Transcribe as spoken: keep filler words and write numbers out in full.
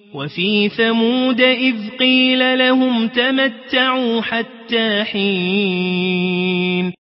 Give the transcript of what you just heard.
وفي ثمود إذ قيل لهم تمتعوا حتى حين